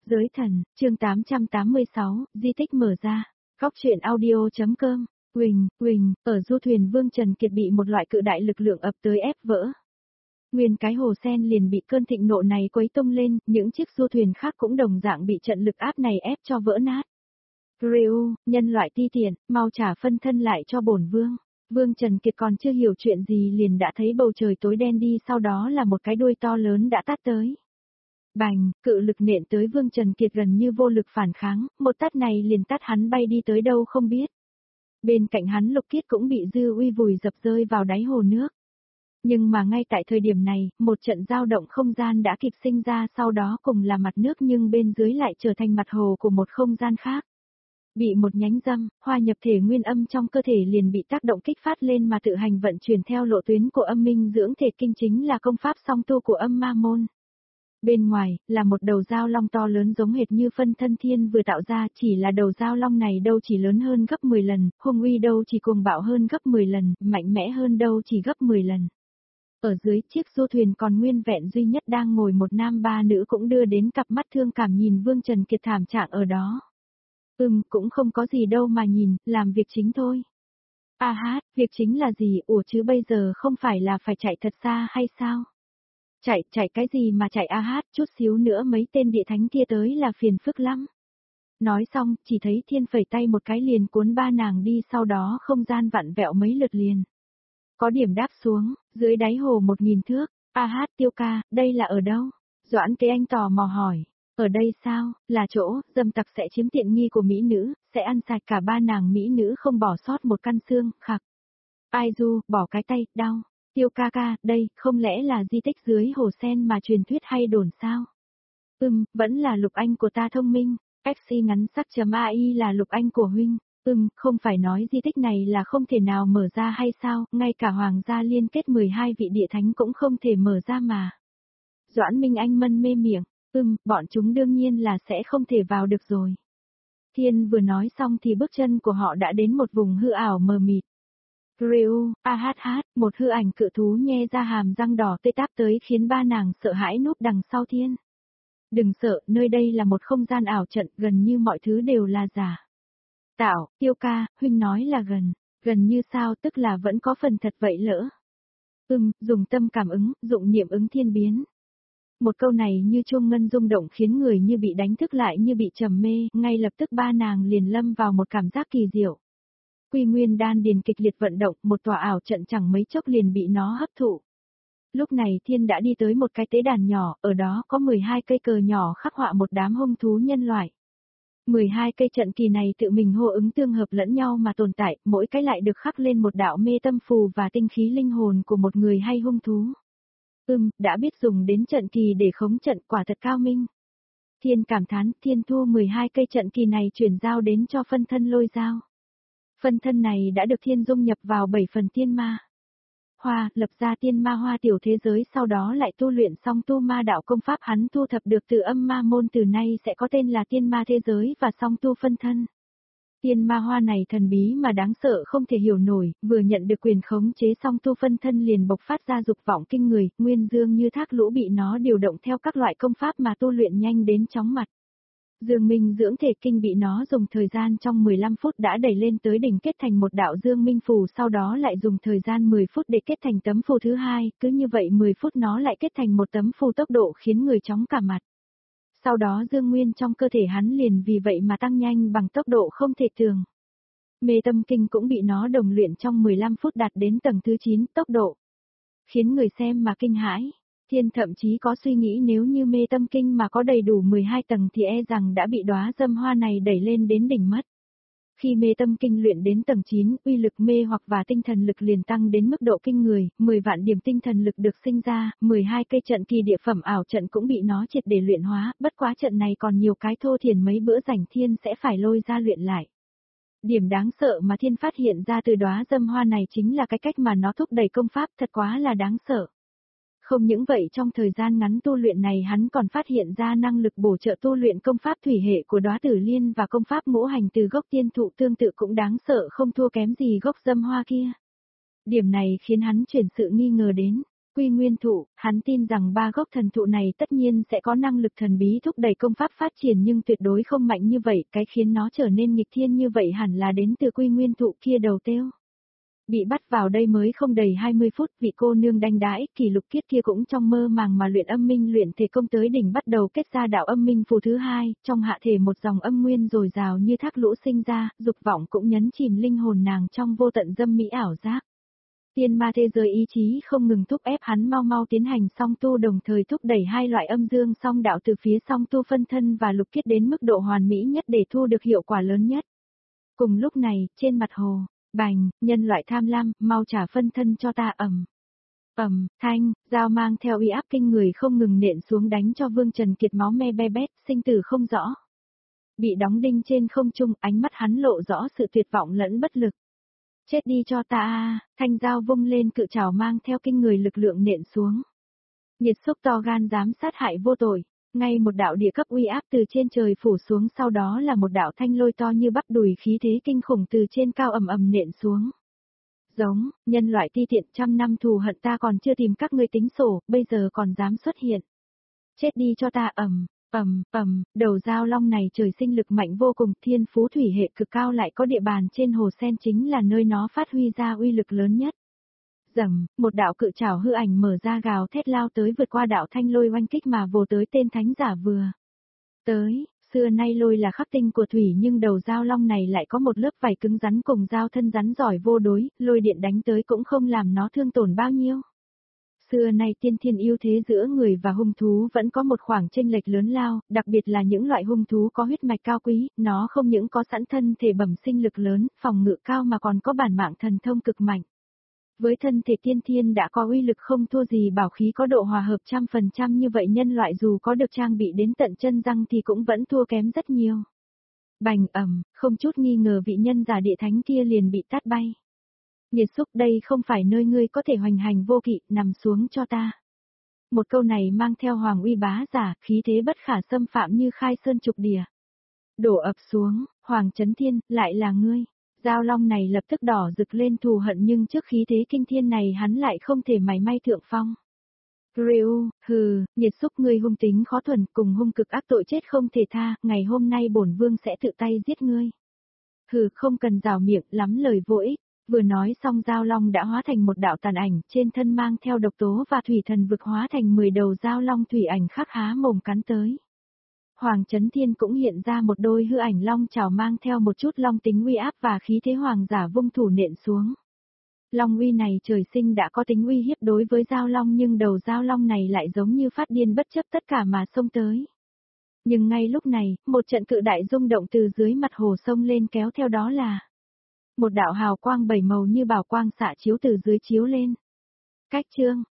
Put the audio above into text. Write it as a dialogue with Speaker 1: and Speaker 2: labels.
Speaker 1: Giới thần, chương 886, di tích mở ra. Góc truyện audio.com. Quỳnh, ở du thuyền Vương Trần Kiệt bị một loại cự đại lực lượng ập tới ép vỡ. Nguyên cái hồ sen liền bị cơn thịnh nộ này quấy tung lên, những chiếc du thuyền khác cũng đồng dạng bị trận lực áp này ép cho vỡ nát. Ryu, nhân loại ti tiện, mau trả phân thân lại cho bổn vương. Vương Trần Kiệt còn chưa hiểu chuyện gì liền đã thấy bầu trời tối đen đi, sau đó là một cái đuôi to lớn đã tát tới. Bành, cự lực nện tới Vương Trần Kiệt gần như vô lực phản kháng, một tát này liền tát hắn bay đi tới đâu không biết. Bên cạnh hắn Lục Kiết cũng bị dư uy vùi dập rơi vào đáy hồ nước. Nhưng mà ngay tại thời điểm này, một trận dao động không gian đã kịp sinh ra, sau đó cùng là mặt nước nhưng bên dưới lại trở thành mặt hồ của một không gian khác. Bị một nhánh dâm, hòa nhập thể nguyên âm trong cơ thể liền bị tác động kích phát lên mà tự hành vận chuyển theo lộ tuyến của âm minh dưỡng thể kinh, chính là công pháp song tu của âm ma môn. Bên ngoài, là một đầu dao long to lớn giống hệt như phân thân thiên vừa tạo ra, chỉ là đầu dao long này đâu chỉ lớn hơn gấp 10 lần, hung uy đâu chỉ cuồng bạo hơn gấp 10 lần, mạnh mẽ hơn đâu chỉ gấp 10 lần. Ở dưới chiếc du thuyền còn nguyên vẹn duy nhất đang ngồi một nam ba nữ cũng đưa đến cặp mắt thương cảm nhìn Vương Trần Kiệt thảm trạng ở đó. Cũng không có gì đâu mà nhìn, làm việc chính thôi. Việc chính là gì, chứ bây giờ không phải là phải chạy thật xa hay sao? Chạy cái gì mà chạy chút xíu nữa mấy tên địa thánh kia tới là phiền phức lắm. Nói xong, chỉ thấy thiên phẩy tay một cái liền cuốn ba nàng đi, sau đó không gian vặn vẹo mấy lượt liền. Có điểm đáp xuống, dưới đáy hồ 1000 thước, Tiêu ca, đây là ở đâu? Doãn Kế Anh tò mò hỏi. Ở đây sao, là chỗ, dâm tặc sẽ chiếm tiện nghi của mỹ nữ, sẽ ăn sạch cả ba nàng mỹ nữ không bỏ sót một căn xương, khặc. Ai du, bỏ cái tay, đau. Tiêu ca, đây, không lẽ là di tích dưới hồ sen mà truyền thuyết hay đồn sao? Vẫn là Lục Anh của ta thông minh, FC ngắn sắc.ai là Lục Anh của huynh. Không phải nói di tích này là không thể nào mở ra hay sao, ngay cả hoàng gia liên kết 12 vị địa thánh cũng không thể mở ra mà. Doãn Minh Anh mân mê miệng, bọn chúng đương nhiên là sẽ không thể vào được rồi. Thiên vừa nói xong thì bước chân của họ đã đến một vùng hư ảo mờ mịt. Ryu, một hư ảnh cự thú nhe ra hàm răng đỏ tê táp tới khiến ba nàng sợ hãi núp đằng sau Thiên. Đừng sợ, nơi đây là một không gian ảo trận, gần như mọi thứ đều là giả. Tiêu ca, huynh nói là gần như sao, tức là vẫn có phần thật vậy lỡ. Dùng tâm cảm ứng, dụng niệm ứng thiên biến. Một câu này như chuông ngân rung động khiến người như bị đánh thức lại như bị trầm mê, ngay lập tức ba nàng liền lâm vào một cảm giác kỳ diệu. Quy nguyên đan điền kịch liệt vận động, một tòa ảo trận chẳng mấy chốc liền bị nó hấp thụ. Lúc này Thiên đã đi tới một cái tế đàn nhỏ, ở đó có 12 cây cờ nhỏ khắc họa một đám hung thú nhân loại. 12 cây trận kỳ này tự mình hô ứng tương hợp lẫn nhau mà tồn tại, mỗi cái lại được khắc lên một đạo mê tâm phù và tinh khí linh hồn của một người hay hung thú. Đã biết dùng đến trận kỳ để khống trận, quả thật cao minh. Thiên cảm thán, Thiên thu 12 cây trận kỳ này chuyển giao đến cho phân thân Lôi Dao. Phân thân này đã được Thiên dung nhập vào 7 phần tiên ma hoa, lập ra tiên ma hoa tiểu thế giới, sau đó lại tu luyện xong tu ma đạo công pháp hắn thu thập được từ âm ma môn, từ nay sẽ có tên là tiên ma thế giới và song tu phân thân. Tiên ma hoa này thần bí mà đáng sợ không thể hiểu nổi, vừa nhận được quyền khống chế song tu phân thân liền bộc phát ra dục vọng kinh người, nguyên dương như thác lũ bị nó điều động theo các loại công pháp mà tu luyện nhanh đến chóng mặt. Dương Minh dưỡng thể kinh bị nó dùng thời gian trong 15 phút đã đẩy lên tới đỉnh, kết thành một đạo Dương Minh phù, sau đó lại dùng thời gian 10 phút để kết thành tấm phù thứ hai, cứ như vậy 10 phút nó lại kết thành một tấm phù, tốc độ khiến người chóng cả mặt. Sau đó Dương Nguyên trong cơ thể hắn liền vì vậy mà tăng nhanh bằng tốc độ không thể tưởng. Mê tâm kinh cũng bị nó đồng luyện trong 15 phút đạt đến tầng thứ 9, tốc độ khiến người xem mà kinh hãi. Thiên thậm chí có suy nghĩ nếu như mê tâm kinh mà có đầy đủ 12 tầng thì e rằng đã bị đóa dâm hoa này đẩy lên đến đỉnh mất. Khi mê tâm kinh luyện đến tầng 9, uy lực mê hoặc và tinh thần lực liền tăng đến mức độ kinh người, 10 vạn điểm tinh thần lực được sinh ra, 12 cây trận kỳ địa phẩm ảo trận cũng bị nó triệt để luyện hóa, bất quá trận này còn nhiều cái thô thiển, mấy bữa rảnh Thiên sẽ phải lôi ra luyện lại. Điểm đáng sợ mà Thiên phát hiện ra từ đóa dâm hoa này chính là cái cách mà nó thúc đẩy công pháp, thật quá là đáng sợ. Không những vậy, trong thời gian ngắn tu luyện này hắn còn phát hiện ra năng lực bổ trợ tu luyện công pháp thủy hệ của đóa tử liên và công pháp ngũ hành từ gốc tiên thụ tương tự cũng đáng sợ không thua kém gì gốc dâm hoa kia. Điểm này khiến hắn chuyển sự nghi ngờ đến, Quy nguyên thụ, hắn tin rằng ba gốc thần thụ này tất nhiên sẽ có năng lực thần bí thúc đẩy công pháp phát triển nhưng tuyệt đối không mạnh như vậy, cái khiến nó trở nên nghịch thiên như vậy hẳn là đến từ quy nguyên thụ kia đầu têu. Bị bắt vào đây mới không đầy 20 phút, vị cô nương đanh đãi, Kỳ Lục Kiết kia cũng trong mơ màng mà luyện âm minh luyện thể công tới đỉnh bắt đầu kết ra đạo âm minh phù thứ hai, trong hạ thể một dòng âm nguyên dồi dào như thác lũ sinh ra, dục vọng cũng nhấn chìm linh hồn nàng trong vô tận dâm mỹ ảo giác. Tiên ma thế giới ý chí không ngừng thúc ép hắn mau mau tiến hành song tu đồng thời thúc đẩy hai loại âm dương song đạo từ phía song tu phân thân và lục kiết đến mức độ hoàn mỹ nhất để thu được hiệu quả lớn nhất. Cùng lúc này, trên mặt hồ, bành, nhân loại tham lam, mau trả phân thân cho ta thanh, dao mang theo uy áp kinh người không ngừng nện xuống đánh cho Vương Trần Kiệt máu me be bét, sinh tử không rõ. Bị đóng đinh trên không trung, ánh mắt hắn lộ rõ sự tuyệt vọng lẫn bất lực. Chết đi cho ta a, thanh dao vung lên cự trảo mang theo kinh người lực lượng nện xuống. Nhiệt xúc to gan dám sát hại vô tội, ngay một đạo địa cấp uy áp từ trên trời phủ xuống sau đó là một đạo thanh lôi to như bắp đùi khí thế kinh khủng từ trên cao ầm ầm nện xuống. Giống, nhân loại ti tiện trăm năm thù hận ta còn chưa tìm các ngươi tính sổ, bây giờ còn dám xuất hiện. Chết đi cho ta đầu dao long này trời sinh lực mạnh vô cùng, thiên phú thủy hệ cực cao lại có địa bàn trên hồ sen chính là nơi nó phát huy ra uy lực lớn nhất. Rầm, một đạo cự trảo hư ảnh mở ra gào thét lao tới vượt qua đạo thanh lôi oanh kích mà vồ tới tên thánh giả vừa. Tới, xưa nay lôi là khắc tinh của thủy nhưng đầu dao long này lại có một lớp vảy cứng rắn cùng dao thân rắn giỏi vô đối, lôi điện đánh tới cũng không làm nó thương tổn bao nhiêu. Xưa nay tiên thiên ưu thế giữa người và hung thú vẫn có một khoảng chênh lệch lớn lao, đặc biệt là những loại hung thú có huyết mạch cao quý, nó không những có sẵn thân thể bẩm sinh lực lớn, phòng ngự cao mà còn có bản mạng thần thông cực mạnh. Với thân thể tiên thiên đã có uy lực không thua gì bảo khí có độ hòa hợp 100% như vậy nhân loại dù có được trang bị đến tận chân răng thì cũng vẫn thua kém rất nhiều. Bành không chút nghi ngờ vị nhân giả địa thánh kia liền bị tát bay. Nhiệt xúc đây không phải nơi ngươi có thể hoành hành vô kỵ, nằm xuống cho ta. Một câu này mang theo hoàng uy bá giả, khí thế bất khả xâm phạm như khai sơn trục địa. Đổ ập xuống, Hoàng Chấn Thiên, lại là ngươi. Dao long này lập tức đỏ rực lên thù hận nhưng trước khí thế kinh thiên này hắn lại không thể mảy may thượng phong. Rêu, nhiệt xúc ngươi hung tính khó thuần cùng hung cực ác tội chết không thể tha, ngày hôm nay bổn vương sẽ tự tay giết ngươi. Không cần rào miệng lắm lời vô ích. Vừa nói xong dao long đã hóa thành một đạo tàn ảnh, trên thân mang theo độc tố và thủy thần vực hóa thành 10 đầu dao long thủy ảnh khắc há mồm cắn tới. Hoàng Chấn Thiên cũng hiện ra một đôi hư ảnh long chảo mang theo một chút long tính uy áp và khí thế hoàng giả vung thủ nện xuống. Long uy này trời sinh đã có tính uy hiếp đối với dao long nhưng đầu dao long này lại giống như phát điên bất chấp tất cả mà xông tới. Nhưng ngay lúc này, một trận cự đại rung động từ dưới mặt hồ sông lên kéo theo đó là một đạo hào quang bảy màu như bảo quang xạ chiếu từ dưới chiếu lên. Cách chương,